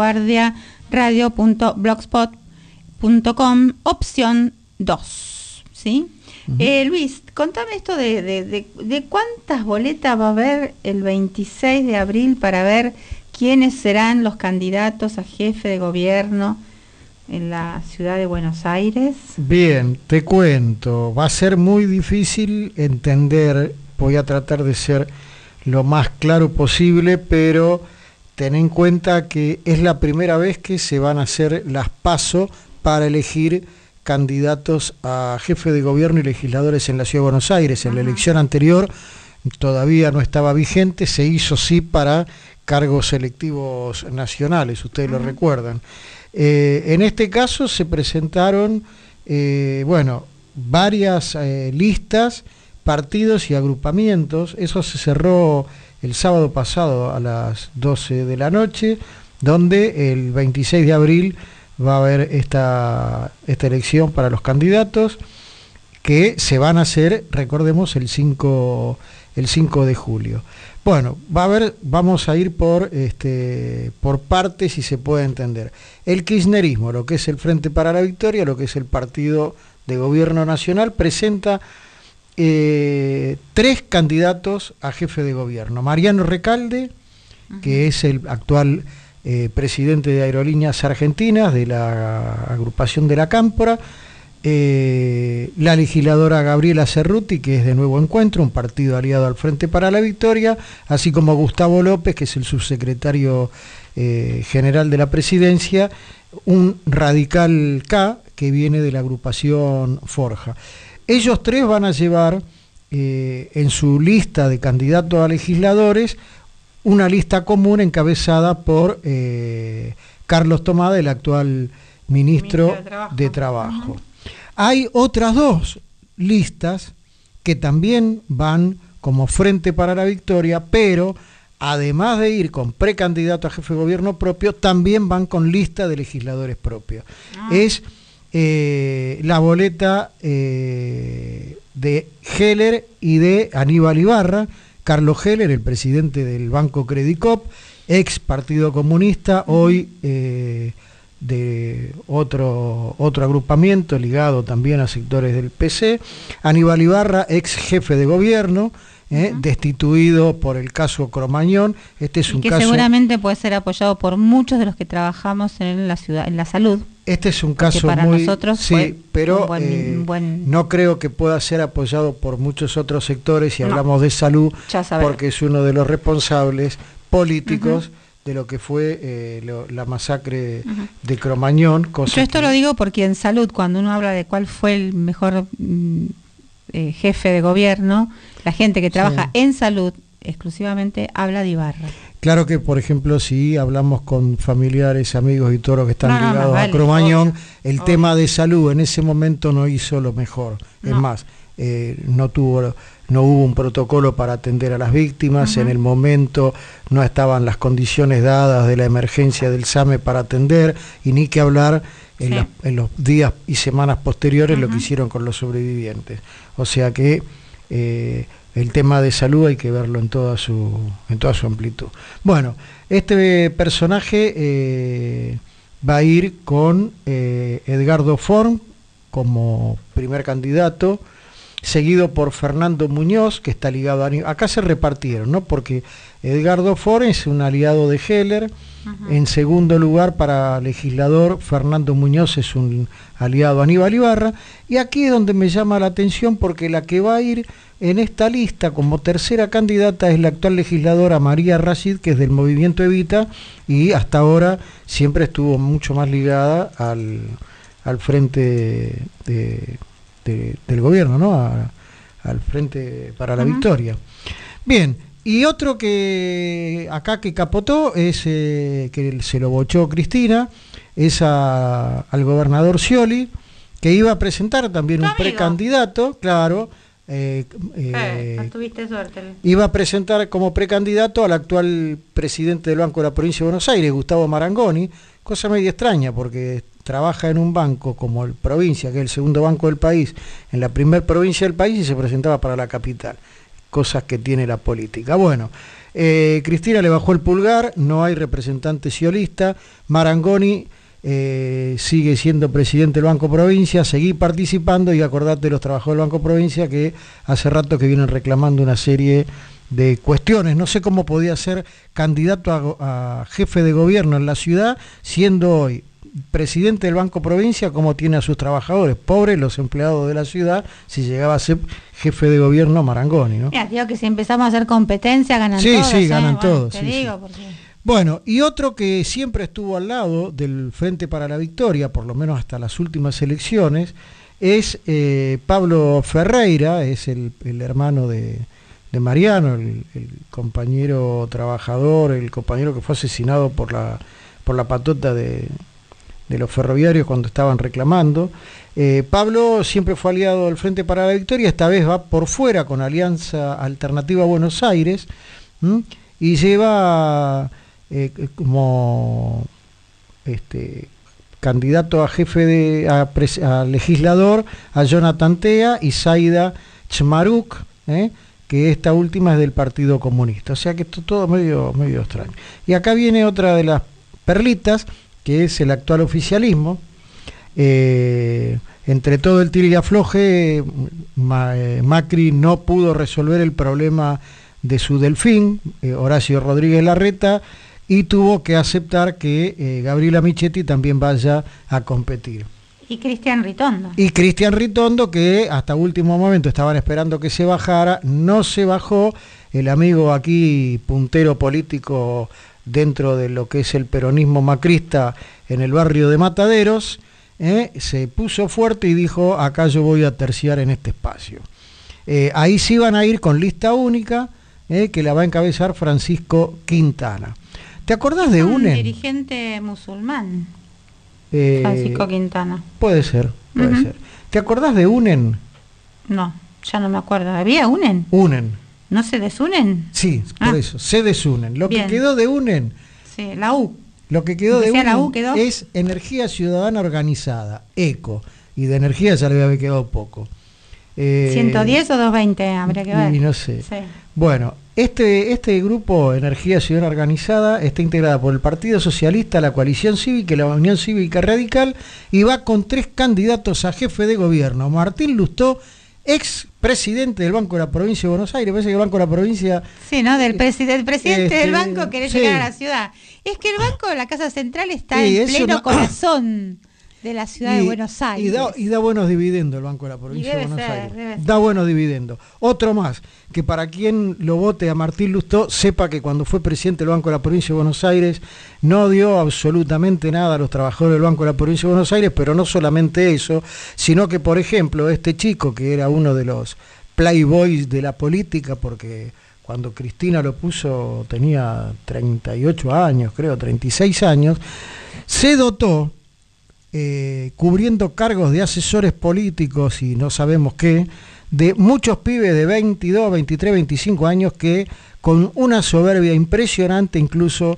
D: laretaguardiaradio.blogspot.com, opción 2, ¿sí? Luis, contame esto de cuántas boletas va a haber el 26 de abril para ver quiénes serán los candidatos a jefe de gobierno en la ciudad de Buenos Aires.
E: Bien, te cuento, va a ser muy difícil entender, voy a tratar de ser lo más claro posible, pero ten en cuenta que es la primera vez que se van a hacer las PASO para elegir candidatos a jefe de gobierno y legisladores en la ciudad de Buenos Aires. En la elección anterior todavía no estaba vigente, se hizo sí para cargos electivos nacionales, ustedes lo recuerdan. En este caso se presentaron varias listas, partidos y agrupamientos. Eso se cerró el sábado pasado a las 12 de la noche, donde el 26 de abril va a haber esta elección para los candidatos. que se van a hacer, recordemos, el 5 de julio. Bueno, vamos a ir por partes, si se puede entender. El kirchnerismo, lo que es el Frente para la Victoria, lo que es el Partido de Gobierno Nacional, presenta 3 candidatos a jefe de gobierno. Mariano Recalde, que es el actual presidente de Aerolíneas Argentinas, de la agrupación de la Cámpora, la legisladora Gabriela Cerruti, que es de Nuevo Encuentro, un partido aliado al Frente para la Victoria, así como Gustavo López, que es el subsecretario general de la presidencia, un radical K, que viene de la agrupación Forja. Ellos 3 van a llevar en su lista de candidatos a legisladores una lista común encabezada por Carlos Tomada, el actual ministro de Trabajo. Hay otras 2 listas que también van como Frente para la Victoria, pero además de ir con precandidato a jefe de gobierno propio, también van con lista de legisladores propios. Es la boleta de Heller y de Aníbal Ibarra. Carlos Heller, el presidente del Banco Credicop, ex Partido Comunista, hoy de otro agrupamiento ligado también a sectores del PC. Aníbal Ibarra, ex jefe de gobierno, destituido por el caso Cromañón. Este es un caso que
D: seguramente puede ser apoyado por muchos de los que trabajamos en la ciudad, en la salud.
E: Este es un caso
D: para
E: muy
D: nosotros,
E: sí, pero no creo que pueda ser apoyado por muchos otros sectores si hablamos de salud, porque es uno de los responsables políticos de lo que fue la masacre de Cromañón.
D: Yo esto lo digo porque en salud, cuando uno habla de cuál fue el mejor jefe de gobierno, la gente que trabaja en salud exclusivamente habla de Ibarra.
E: Claro que, por ejemplo, si hablamos con familiares, amigos y todos los que están ligados a Cromañón, el tema de salud en ese momento no hizo lo mejor. Es más, no hubo un protocolo para atender a las víctimas, en el momento no estaban las condiciones dadas de la emergencia del SAME para atender, y ni que hablar en los días y semanas posteriores lo que hicieron con los sobrevivientes. O sea que el tema de salud hay que verlo en toda su amplitud. Bueno, este personaje va a ir con Edgardo Forn como primer candidato, seguido por Fernando Muñoz, que está ligado a... Acá se repartieron, ¿no? Porque Edgardo Forn es un aliado de Heller. En segundo lugar, para legislador, Fernando Muñoz es un aliado a Aníbal Ibarra. Y aquí es donde me llama la atención, porque la que va a ir en esta lista como tercera candidata es la actual legisladora María Rashid, que es del movimiento Evita, y hasta ahora siempre estuvo mucho más ligada al frente del gobierno, ¿no? Al Frente para la Victoria. Bien, y otro que acá que capotó es que se lo bochó Cristina, es al gobernador Scioli, que iba a presentar también un precandidato, claro.
D: Tuviste suerte.
E: Iba a presentar como precandidato al actual presidente del Banco de la Provincia de Buenos Aires, Gustavo Marangoni, cosa medio extraña porque trabaja en un banco como el Provincia, que es el segundo banco del país, en la primer provincia del país, y se presentaba para la capital. Cosas que tiene la política. Bueno, Cristina le bajó el pulgar, no hay representante sciolista. Marangoni sigue siendo presidente del Banco Provincia, seguí participando, y acordate de los trabajadores del Banco Provincia que hace rato que vienen reclamando una serie de cuestiones. No sé cómo podía ser candidato a jefe de gobierno en la ciudad, siendo hoy presidente del Banco Provincia, como tiene a sus trabajadores, pobres los empleados de la ciudad, si llegaba a ser jefe de gobierno Marangoni, ¿no?
D: Mira, digo que si empezamos a hacer competencia ganan todos.
E: Sí, ganan todos.
D: Te digo porque...
E: Bueno, y otro que siempre estuvo al lado del Frente para la Victoria, por lo menos hasta las últimas elecciones, es Pablo Ferreira, es el hermano de Mariano, el compañero trabajador, el compañero que fue asesinado por la patota de los ferroviarios cuando estaban reclamando. Pablo siempre fue aliado del Frente para la Victoria, esta vez va por fuera con Alianza Alternativa Buenos Aires, y lleva como candidato a jefe a legislador a Jonathan Tea y Zaida Chmaruk, que esta última es del Partido Comunista. O sea que esto todo medio extraño. Y acá viene otra de las perlitas, que es el actual oficialismo. Entre todo el tire y afloje, Macri no pudo resolver el problema de su delfín, Horacio Rodríguez Larreta, y tuvo que aceptar que Gabriela Michetti también vaya a competir.
D: Y Cristian Ritondo.
E: Y Cristian Ritondo, que hasta último momento estaban esperando que se bajara, no se bajó. El amigo aquí, puntero político dentro de lo que es el peronismo macrista en el barrio de Mataderos, se puso fuerte y dijo, acá yo voy a terciar en este espacio. Ahí sí van a ir con lista única, que la va a encabezar Francisco Quintana. ¿Te acordás de UNEN?
D: Un dirigente musulmán, Francisco Quintana.
E: Puede ser. ¿Te acordás de UNEN?
D: No, ya no me acuerdo. ¿Había UNEN?
E: UNEN.
D: ¿No se desunen?
E: Sí, por eso, se desunen. Lo
D: Bien.
E: que quedó de UNEN...
D: Sí, la U.
E: Lo que quedó de
D: la U
E: UNEN
D: quedó.
E: es Energía Ciudadana Organizada, ECO, y de energía ya le había quedado poco.
D: 110 o 220, habría que ver.
E: Y no sé.
D: Sí.
E: Bueno, este grupo Energía Ciudadana Organizada está integrada por el Partido Socialista, la Coalición Cívica y la Unión Cívica Radical, y va con 3 candidatos a jefe de gobierno. Martín Lustó, ex presidente del Banco de la Provincia de Buenos Aires. Parece que el Banco de la Provincia...
D: Sí, ¿no? Del presidente del banco quiere llegar a la ciudad. Es que el banco de la Casa Central está en pleno corazón de la ciudad de Buenos Aires.
E: Y da buenos dividendos el Banco de la Provincia de Buenos Aires. Da buenos dividendos. Otro más, que para quien lo vote a Martín Lustó, sepa que cuando fue presidente del Banco de la Provincia de Buenos Aires no dio absolutamente nada a los trabajadores del Banco de la Provincia de Buenos Aires, pero no solamente eso, sino que, por ejemplo, este chico que era uno de los playboys de la política, porque cuando Cristina lo puso tenía 38 años, creo, 36 años, se dotó, cubriendo cargos de asesores políticos y no sabemos qué, de muchos pibes de 22, 23, 25 años que con una soberbia impresionante incluso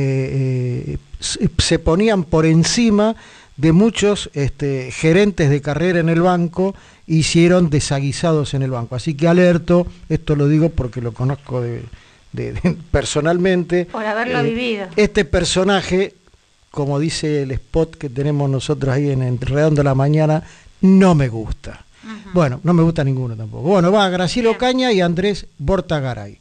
E: se ponían por encima de muchos gerentes de carrera en el banco, hicieron desaguisados en el banco. Así que alerto, esto lo digo porque lo conozco personalmente.
D: Por haberlo vivido.
E: Este personaje, como dice el spot que tenemos nosotros ahí en Enredando la Mañana, no me gusta. Bueno, no me gusta ninguno tampoco. Bueno, va Graciela Ocaña y Andrés Bortagaray.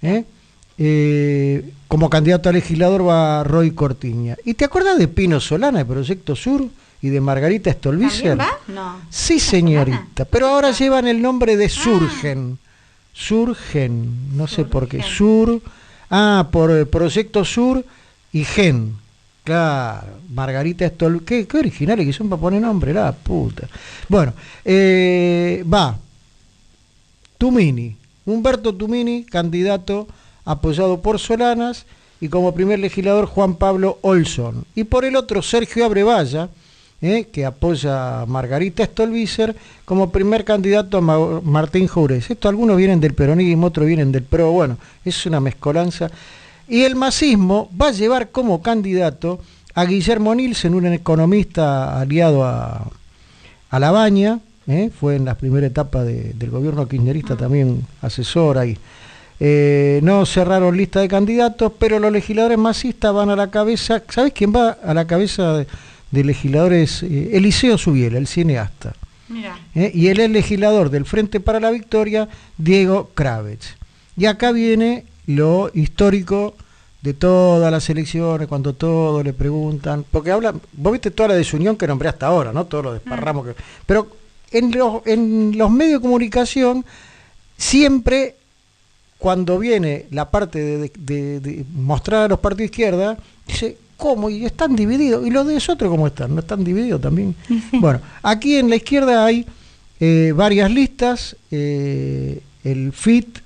E: Como candidato a legislador va Roy Cortiña. ¿Y te acuerdas de Pino Solana, de Proyecto Sur, y de Margarita Stolbizer?
D: ¿También va? No.
E: Sí, señorita, pero ahora llevan el nombre de Surgen. Surgen, no sé por qué. Sur, por el Proyecto Sur y Gen. Claro, Margarita Stolbizer. Qué originales que son para poner nombre, la puta. Bueno, va Tumini, Humberto Tumini, candidato apoyado por Solanas, y como primer legislador Juan Pablo Olson. Y por el otro Sergio Abrevaya, que apoya a Margarita Stolbizer, como primer candidato a Martín Jourés. Esto algunos vienen del peronismo, otros vienen del PRO, bueno, es una mezcolanza. Y el masismo va a llevar como candidato a Guillermo Nielsen, un economista aliado a Labaña, fue en la primera etapa del gobierno kirchnerista también asesora y no cerraron lista de candidatos, pero los legisladores masistas van a la cabeza. ¿Sabés quién va a la cabeza de legisladores? Eliseo Subiela, el cineasta. Y él es legislador del Frente para la Victoria, Diego Kravetz. Y acá viene lo histórico de todas las elecciones, cuando todos le preguntan, porque hablan, vos viste toda la desunión que nombré hasta ahora, ¿no? Todos los desparramos que... Pero en los medios de comunicación siempre, cuando viene la parte de mostrar a los partidos de izquierda, dice, ¿cómo? Y están divididos. ¿Y los de nosotros cómo están? ¿No están divididos también? Sí. Bueno, aquí en la izquierda hay varias listas. El FIT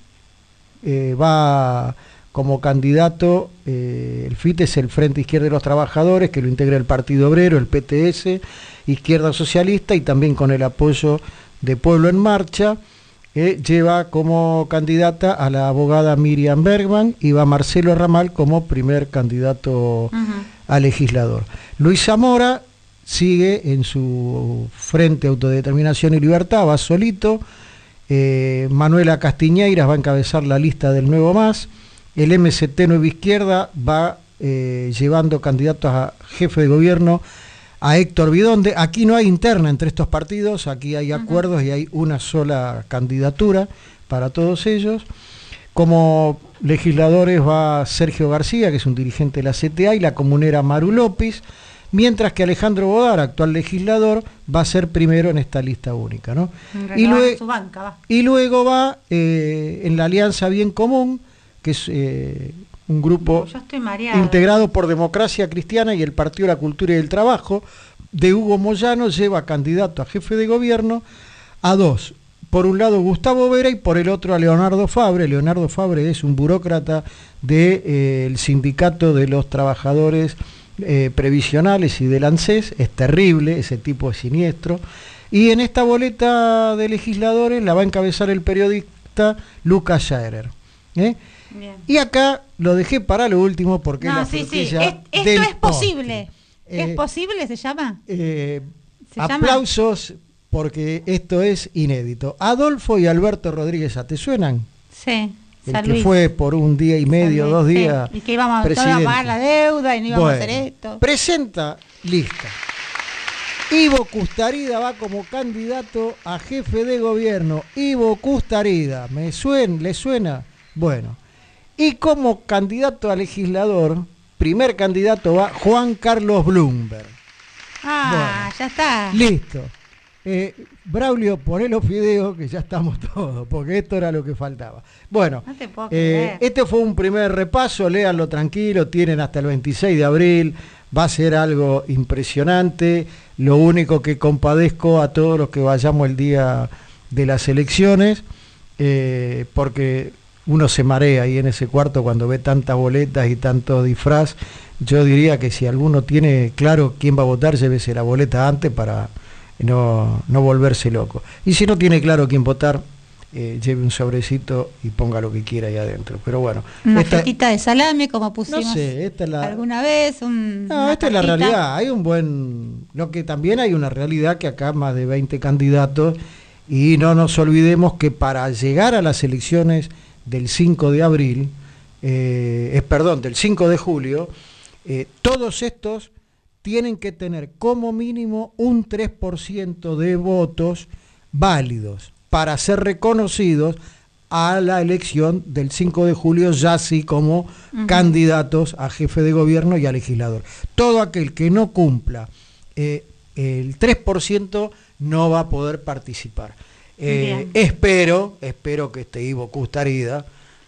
E: va como candidato, el FIT es el Frente Izquierda de los Trabajadores, que lo integra el Partido Obrero, el PTS, Izquierda Socialista, y también con el apoyo de Pueblo en Marcha. Lleva como candidata a la abogada Miriam Bergman, y va Marcelo Ramal como primer candidato a legislador. Luis Zamora sigue en su Frente Autodeterminación y Libertad, va solito. Manuela Castiñeiras va a encabezar la lista del Nuevo Más. El MST Nueva Izquierda va llevando candidatos a jefe de gobierno a Héctor Bidonde. Aquí no hay interna entre estos partidos, aquí hay acuerdos y hay una sola candidatura para todos ellos. Como legisladores va Sergio García, que es un dirigente de la CTA, y la comunera Maru López, mientras que Alejandro Bodar, actual legislador, va a ser primero en esta lista única, ¿no? Y luego va en la Alianza Bien Común, que es un grupo integrado por Democracia Cristiana y el Partido de la Cultura y del Trabajo, de Hugo Moyano, lleva candidato a jefe de gobierno a dos. Por un lado Gustavo Vera y por el otro a Leonardo Fabre. Leonardo Fabre es un burócrata del Sindicato de los Trabajadores Previsionales y del ANSES. Es terrible, ese tipo es siniestro. Y en esta boleta de legisladores la va a encabezar el periodista Lucas Scherer. Y acá lo dejé para lo último porque es la frutilla
D: esto
E: del
D: es posible. ¿Es posible se llama?
E: Aplausos porque esto es inédito. Adolfo y Alberto Rodríguez, ¿te suenan?
D: Sí.
E: El que fue por un día y medio, 2 días.
D: Y que íbamos a pagar la deuda y no íbamos a hacer esto.
E: Presenta lista. Ivo Custarida va como candidato a jefe de gobierno. Ivo Custarida, ¿le suena? Bueno. Y como candidato a legislador, primer candidato va Juan Carlos Bloomberg.
D: Ya está.
E: Listo. Braulio, poné los fideos que ya estamos todos, porque esto era lo que faltaba. Bueno,
D: no te puedo creer.
E: Este fue un primer repaso, léanlo tranquilo, tienen hasta el 26 de abril, va a ser algo impresionante. Lo único que compadezco a todos los que vayamos el día de las elecciones, porque uno se marea ahí en ese cuarto cuando ve tantas boletas y tanto disfraz. Yo diría que si alguno tiene claro quién va a votar, llévese la boleta antes para no volverse loco. Y si no tiene claro quién votar, lleve un sobrecito y ponga lo que quiera ahí adentro. Pero bueno,
D: una fetita de salame como pusimos
E: alguna vez. Esta es la realidad. Hay lo que también hay una realidad que acá más de 20 candidatos, y no nos olvidemos que para llegar a las elecciones del 5 de abril, del 5 de julio, todos estos tienen que tener como mínimo un 3% de votos válidos para ser reconocidos a la elección del 5 de julio, ya así como candidatos a jefe de gobierno y a legislador. Todo aquel que no cumpla el 3% no va a poder participar. Espero que este Ivo Custarida,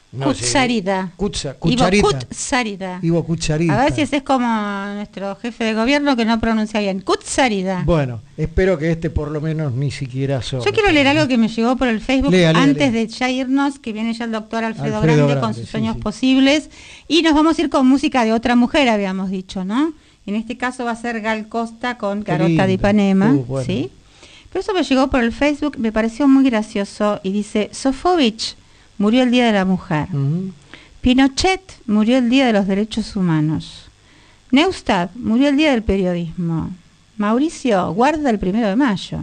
E: Ivo Cucharita.
D: A ver si ese es como nuestro jefe de gobierno que no pronuncia bien. Cucharida.
E: Bueno, espero que por lo menos ni siquiera
D: Yo quiero leer algo que me llegó por el Facebook antes de ya irnos, que viene ya el doctor Alfredo Grande con sus sueños posibles. Y nos vamos a ir con música de otra mujer, habíamos dicho, ¿no? En este caso va a ser Gal Costa con Garota de Ipanema. Bueno. ¿Sí? Pero eso me llegó por el Facebook, me pareció muy gracioso y dice: Sofovich murió el Día de la Mujer. Pinochet murió el Día de los Derechos Humanos. Neustadt murió el Día del Periodismo. Mauricio guarda el 1 de mayo.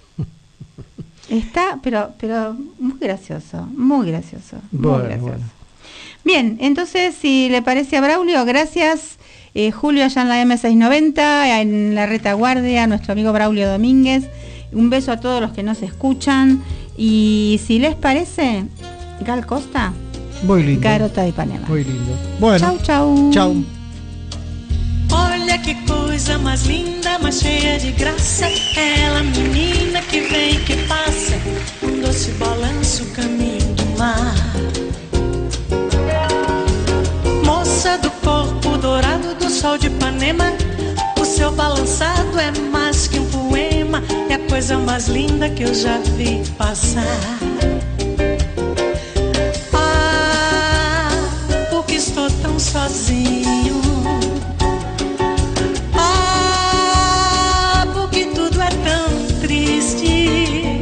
D: Está, pero muy gracioso, muy gracioso. Bueno. Bien, entonces, si le parece a Braulio, gracias. Julio allá en la M690, en la retaguardia, a nuestro amigo Braulio Domínguez. Un beso a todos los que nos escuchan. Y si les parece, Gal Costa,
E: muy lindo.
D: Garota de Ipanema.
E: Muy lindo. Bueno,
D: chau.
L: Olha que coisa mais linda, mais cheia de graça. Ela, menina que vem e que passa, doce balanço, caminho do mar. Moça do corpo dourado do sol de Ipanema, o seu balançado é mais que um poema, é a coisa mais linda que eu já vi passar. Porque estou tão sozinho. Porque tudo é tão triste.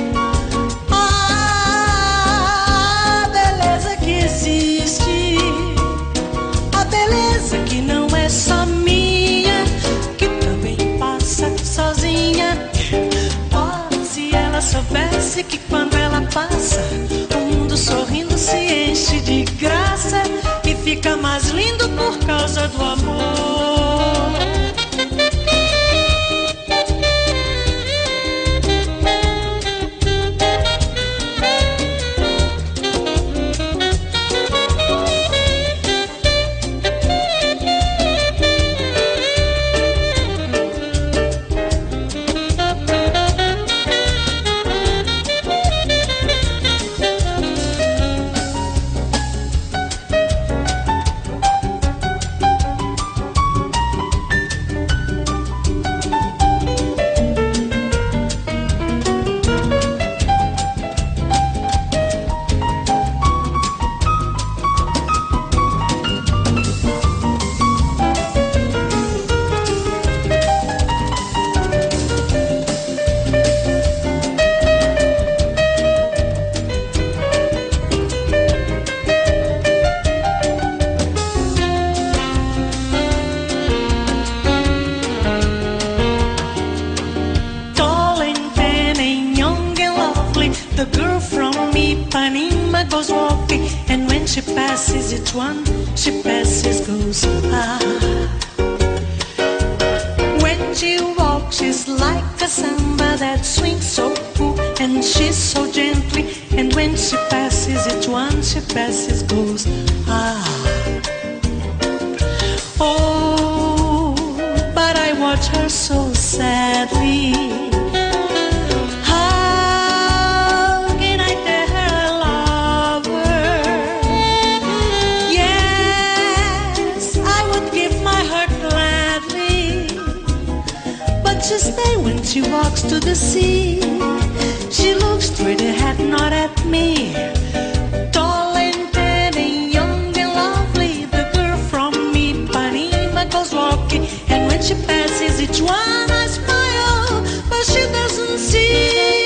L: Beleza que existe, a beleza que não é só minha, que também passa goes walking, and when she passes each one, she passes goes ah. When she walks, she's like a samba that swings so cool, and she's so gently, and when she passes each one, she passes goes ah. Oh, but I watch her so sadly. How can I tell her I love her? Yes, I would give my heart gladly, but she stays when she walks to the sea. She looks straight ahead, not at me. Tall and tan and young and lovely, the girl from Ipanema goes walking, and when she passes each one I smile, but she doesn't see.